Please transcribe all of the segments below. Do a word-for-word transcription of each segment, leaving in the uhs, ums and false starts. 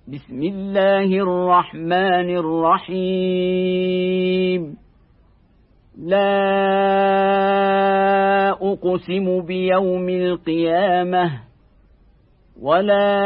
بسم الله الرحمن الرحيم. لا أقسم بيوم القيامة ولا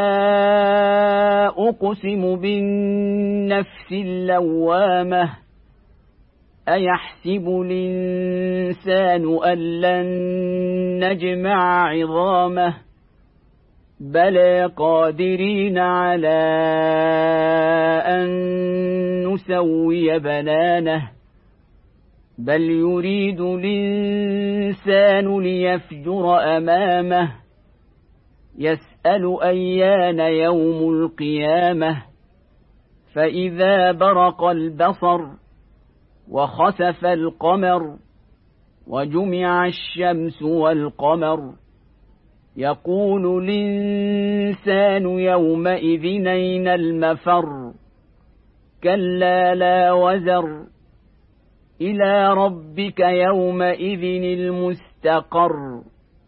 أقسم بالنفس اللوامة أيحسب الإنسان أن لن نجمع عظامه بلى قادرين على أن نسوي بنانه بل يريد الإنسان ليفجر أمامه يسأل أيان يوم القيامة فإذا برق البصر وخسف القمر وجمع الشمس والقمر يقول الإنسان يومئذ أين المفر كلا لا وزر إلى ربك يومئذ المستقر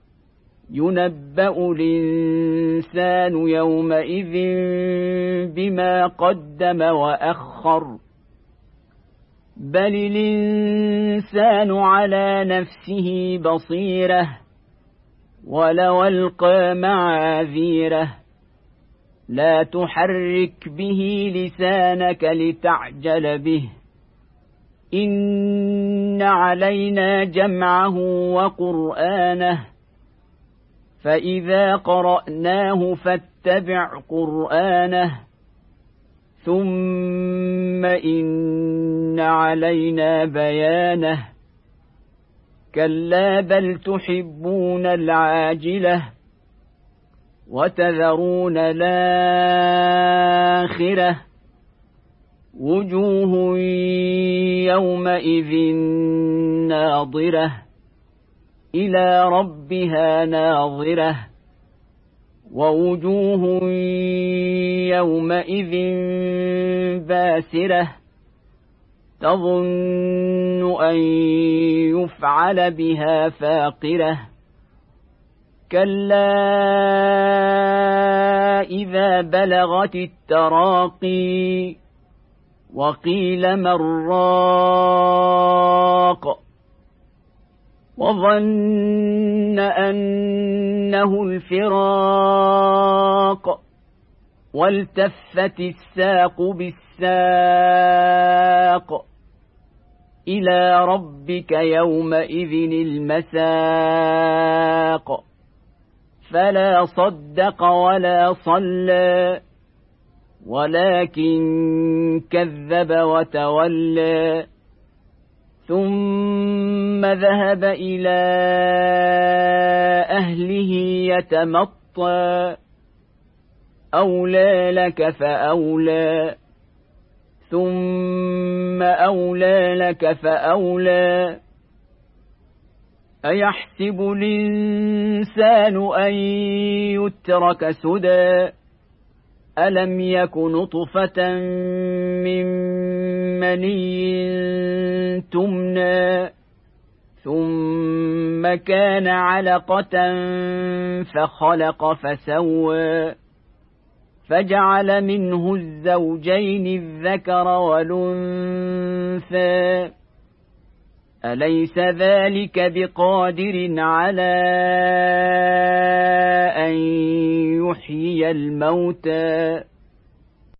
ينبأ الإنسان يومئذ بما قدم وأخر بل الإنسان على نفسه بصيرة ولو ألقى معاذيره لا تحرك به لسانك لتعجل به إن علينا جمعه وقرآنه فإذا قرأناه فاتبع قرآنه ثم إن علينا بيانه كلا بل تحبون العاجلة وتذرون الآخرة وجوه يومئذ ناظرة إلى ربها ناظرة ووجوه يومئذ باسرة تظن أن يفعل بها فاقرة كلا إذا بلغت التراقي وقيل من راق وظن أنه الفراق والتفت الساق بالساق إلى ربك يومئذ المساق فلا صدق ولا صلى ولكن كذب وتولى ثم ذهب إلى أهله يتمطى أولى لك فأولى ثم أولى لك فأولى أيحسب الإنسان أن يترك سدى ألم يك نطفة من مني تمنى ثم كان علقة فخلق فسوى فجعل منه الزوجين الذكر والأنثى أليس ذلك بقادر على أن يحيي الموتى